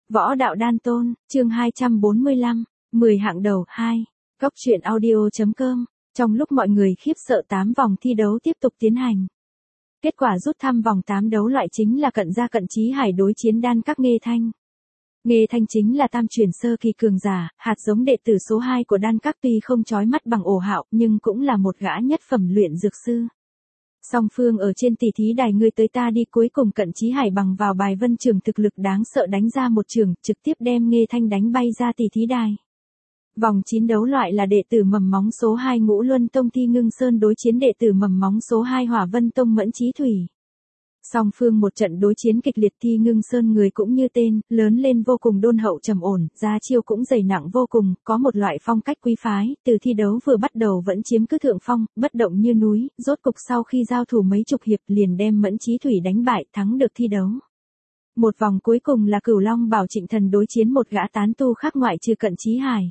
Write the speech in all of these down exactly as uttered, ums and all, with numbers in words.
Võ đạo đan tôn, chương hai trăm bốn mươi lăm, mười hạng đầu, hai. Góc truyện audio.com. Trong lúc mọi người khiếp sợ tám vòng thi đấu tiếp tục tiến hành. Kết quả rút thăm vòng tám đấu loại chính là Cận Gia Cận Chí Hải đối chiến đan các Nghê Thanh. Nghê Thanh chính là tam chuyển sơ kỳ cường giả, hạt giống đệ tử số hai của đan các, tuy không chói mắt bằng Ổ Hạo nhưng cũng là một gã nhất phẩm luyện dược sư. Song phương ở trên tỷ thí đài ngươi tới ta đi, cuối cùng Cận Chí Hải bằng vào bài vân trường thực lực đáng sợ đánh ra một trường, trực tiếp đem Nghê Thanh đánh bay ra tỷ thí đài. Vòng chín đấu loại là đệ tử mầm móng số hai Ngũ Luân Tông Thi Ngưng Sơn đối chiến đệ tử mầm móng số hai Hỏa Vân Tông Mẫn Chí Thủy. Song phương một trận đối chiến kịch liệt, Thi Ngưng Sơn người cũng như tên, lớn lên vô cùng đôn hậu trầm ổn, ra chiêu cũng dày nặng vô cùng, có một loại phong cách quý phái, từ thi đấu vừa bắt đầu vẫn chiếm cứ thượng phong, bất động như núi, rốt cục sau khi giao thủ mấy chục hiệp liền đem Mẫn Chí Thủy đánh bại, thắng được thi đấu. Một vòng cuối cùng là Cửu Long Bảo Trịnh Thần đối chiến một gã tán tu khác ngoại trừ Cận Chí Hải.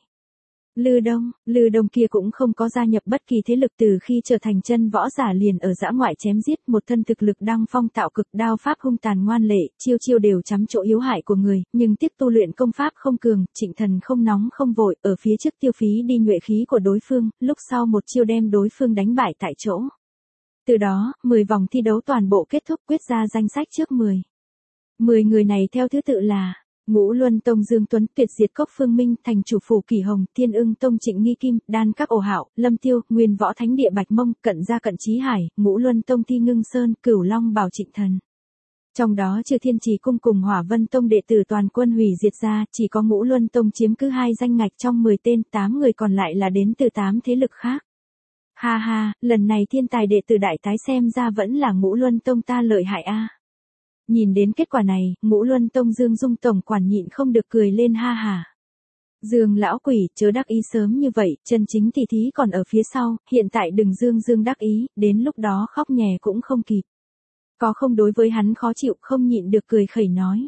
Lư Đông, Lư Đông kia cũng không có gia nhập bất kỳ thế lực, từ khi trở thành chân võ giả liền ở dã ngoại chém giết, một thân thực lực đăng phong tạo cực, đao pháp hung tàn ngoan lệ, chiêu chiêu đều chắm chỗ yếu hại của người, nhưng tiếp tu luyện công pháp không cường, Trịnh Thần không nóng không vội, ở phía trước tiêu phí đi nhuệ khí của đối phương, lúc sau một chiêu đem đối phương đánh bại tại chỗ. Từ đó, mười vòng thi đấu toàn bộ kết thúc, quyết ra danh sách trước mười. mười người này theo thứ tự là Ngũ Luân Tông Dương Tuấn, Tuyệt Diệt Cốc Phương Minh, Thành Chủ Phủ Kỳ Hồng, Thiên Ưng Tông Trịnh Nghi Kim, Đan các Ổ Hạo, Lâm Tiêu, Nguyên Võ Thánh Địa Bạch Mông, Cận Gia Cận Chí Hải, Ngũ Luân Tông Thi Ngưng Sơn, Cửu Long Bảo Trịnh Thần. Trong đó trừ Thiên Trì Cung cùng Hỏa Vân Tông đệ tử toàn quân hủy diệt ra, chỉ có Ngũ Luân Tông chiếm cứ hai danh ngạch trong mười tên, tám người còn lại là đến từ tám thế lực khác. Ha ha, lần này thiên tài đệ tử đại tái xem ra vẫn là Ngũ Luân Tông ta lợi hại a. Nhìn đến kết quả này, Ngũ Luân Tông Dương Dung tổng quản nhịn không được cười lên ha hả. Dương lão quỷ, chớ đắc ý sớm như vậy, chân chính tỷ thí còn ở phía sau, hiện tại đừng dương dương đắc ý, đến lúc đó khóc nhè cũng không kịp. Có không đối với hắn khó chịu, không nhịn được cười khẩy nói.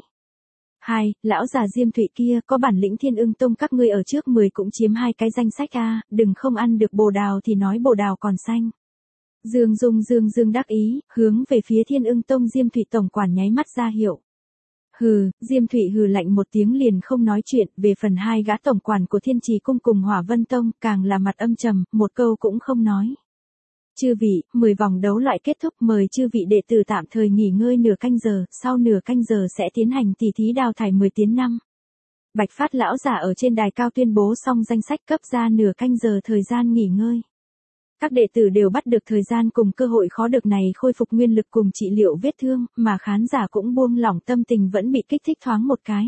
Hai, lão già Diêm Thụy kia, có bản lĩnh Thiên Ưng Tông các ngươi ở trước mười cũng chiếm hai cái danh sách a, đừng không ăn được bồ đào thì nói bồ đào còn xanh. Dương Dung Dương Dương đắc ý, hướng về phía Thiên Ưng Tông Diêm Thụy tổng quản nháy mắt ra hiệu. Hừ, Diêm Thụy hừ lạnh một tiếng liền không nói chuyện, về phần hai gã tổng quản của Thiên Trì Cung cùng Hỏa Vân Tông, càng là mặt âm trầm, một câu cũng không nói. Chư vị, mười vòng đấu loại kết thúc, mời chư vị đệ tử tạm thời nghỉ ngơi nửa canh giờ, sau nửa canh giờ sẽ tiến hành tỷ thí đào thải mười tiến năm. Bạch Phát lão giả ở trên đài cao tuyên bố xong danh sách, cấp ra nửa canh giờ thời gian nghỉ ngơi. Các đệ tử đều bắt được thời gian cùng cơ hội khó được này khôi phục nguyên lực cùng trị liệu vết thương, mà khán giả cũng buông lỏng tâm tình vẫn bị kích thích thoáng một cái.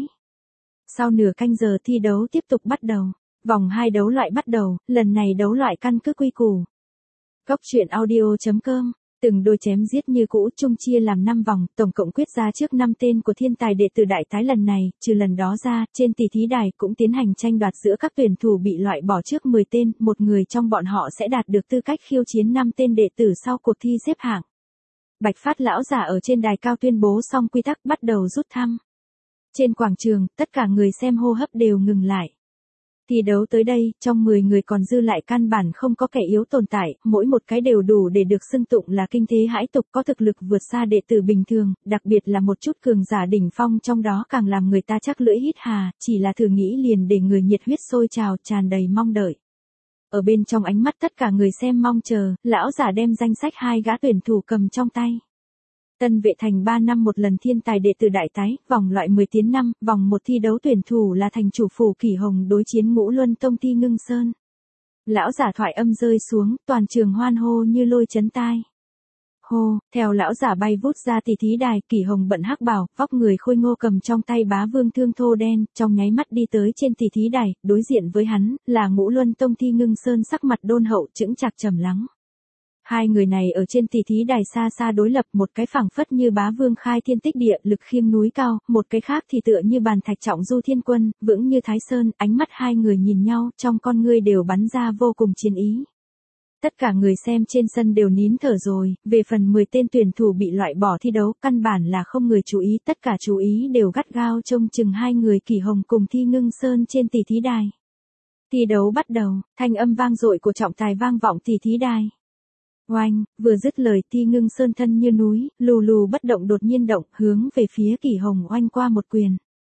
Sau nửa canh giờ thi đấu tiếp tục bắt đầu. Vòng hai đấu loại bắt đầu, lần này đấu loại căn cứ quy củ. Góc truyện audio.com. Từng đôi chém giết như cũ, chung chia làm năm vòng, tổng cộng quyết ra trước năm tên của thiên tài đệ tử đại tái lần này, trừ lần đó ra, trên tỷ thí đài cũng tiến hành tranh đoạt giữa các tuyển thủ bị loại bỏ trước mười tên, một người trong bọn họ sẽ đạt được tư cách khiêu chiến năm tên đệ tử sau cuộc thi xếp hạng. Bạch Phát lão giả ở trên đài cao tuyên bố xong quy tắc, bắt đầu rút thăm. Trên quảng trường, tất cả người xem hô hấp đều ngừng lại. Thi đấu tới đây, trong mười người còn dư lại căn bản không có kẻ yếu tồn tại, mỗi một cái đều đủ để được xưng tụng là kinh thế hãi tục, có thực lực vượt xa đệ tử bình thường, đặc biệt là một chút cường giả đỉnh phong trong đó càng làm người ta chắc lưỡi hít hà, chỉ là thử nghĩ liền để người nhiệt huyết sôi trào, tràn đầy mong đợi. Ở bên trong ánh mắt tất cả người xem mong chờ, lão giả đem danh sách hai gã tuyển thủ cầm trong tay. Tân Vệ Thành ba năm một lần thiên tài đệ tử đại tái, vòng loại mười tiến năm, vòng một thi đấu tuyển thủ là Thành Chủ Phủ Kỳ Hồng đối chiến Ngũ Luân Tông Thi Ngưng Sơn. Lão giả thoại âm rơi xuống, toàn trường hoan hô như lôi chấn tai. Hô, theo lão giả bay vút ra tỷ thí đài, Kỳ Hồng bận hắc bào, vóc người khôi ngô cầm trong tay bá vương thương thô đen, trong nháy mắt đi tới trên tỷ thí đài, đối diện với hắn, là Ngũ Luân Tông Thi Ngưng Sơn sắc mặt đôn hậu chững chạc trầm lắng. Hai người này ở trên tỷ thí đài xa xa đối lập, một cái phảng phất như bá vương khai thiên tích địa, lực khiêng núi cao, một cái khác thì tựa như bàn thạch trọng du thiên quân, vững như Thái Sơn, ánh mắt hai người nhìn nhau, trong con ngươi đều bắn ra vô cùng chiến ý. Tất cả người xem trên sân đều nín thở rồi, về phần mười tên tuyển thủ bị loại bỏ thi đấu, căn bản là không người chú ý, tất cả chú ý đều gắt gao trông chừng hai người Kỳ Hồng cùng Thi Ngưng Sơn trên tỷ thí đài. Thi đấu bắt đầu, thanh âm vang dội của trọng tài vang vọng tỷ thí đài. Oanh, vừa dứt lời, Thi Ngưng Sơn thân như núi, lù lù bất động đột nhiên động, hướng về phía Kỳ Hồng oanh qua một quyền.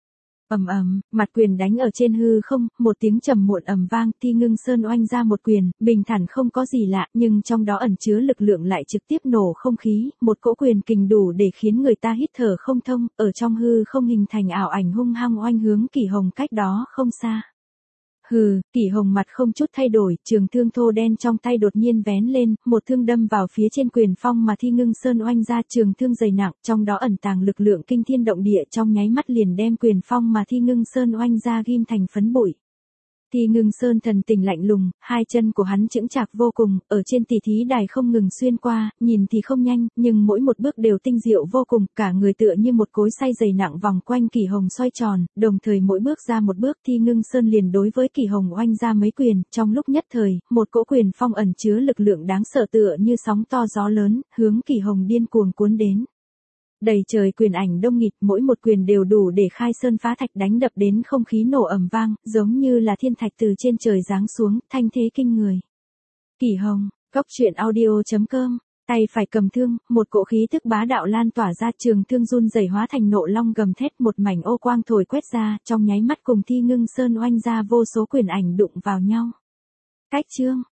Ầm ầm, mặt quyền đánh ở trên hư không, một tiếng trầm muộn ầm vang, Thi Ngưng Sơn oanh ra một quyền, bình thản không có gì lạ, nhưng trong đó ẩn chứa lực lượng lại trực tiếp nổ không khí, một cỗ quyền kình đủ để khiến người ta hít thở không thông, ở trong hư không hình thành ảo ảnh hung hăng oanh hướng Kỷ Hồng cách đó không xa. Hừ, Kỷ Hồng mặt không chút thay đổi, trường thương thô đen trong tay đột nhiên vén lên, một thương đâm vào phía trên quyền phong mà Thi Ngưng Sơn oanh ra, trường thương dày nặng, trong đó ẩn tàng lực lượng kinh thiên động địa, trong nháy mắt liền đem quyền phong mà Thi Ngưng Sơn oanh ra ghim thành phấn bụi. Thi Ngưng Sơn thần tình lạnh lùng, hai chân của hắn chững chạc vô cùng, ở trên tỷ thí đài không ngừng xuyên qua, nhìn thì không nhanh, nhưng mỗi một bước đều tinh diệu vô cùng, cả người tựa như một cối xay dày nặng vòng quanh Kỷ Hồng xoay tròn, đồng thời mỗi bước ra một bước Thi Ngưng Sơn liền đối với Kỷ Hồng oanh ra mấy quyền, trong lúc nhất thời, một cỗ quyền phong ẩn chứa lực lượng đáng sợ tựa như sóng to gió lớn, hướng Kỷ Hồng điên cuồng cuốn đến. Đầy trời quyền ảnh đông nghịt, mỗi một quyền đều đủ để khai sơn phá thạch, đánh đập đến không khí nổ ầm vang, giống như là thiên thạch từ trên trời giáng xuống, thanh thế kinh người. Kỷ Hồng, Cốc Truyện Audio chấm com, tay phải cầm thương, một cỗ khí tức bá đạo lan tỏa ra, trường thương run rẩy hóa thành nộ long gầm thét, một mảnh ô quang thổi quét ra, trong nháy mắt cùng Thi Ngưng Sơn oanh ra vô số quyền ảnh đụng vào nhau. Cách chương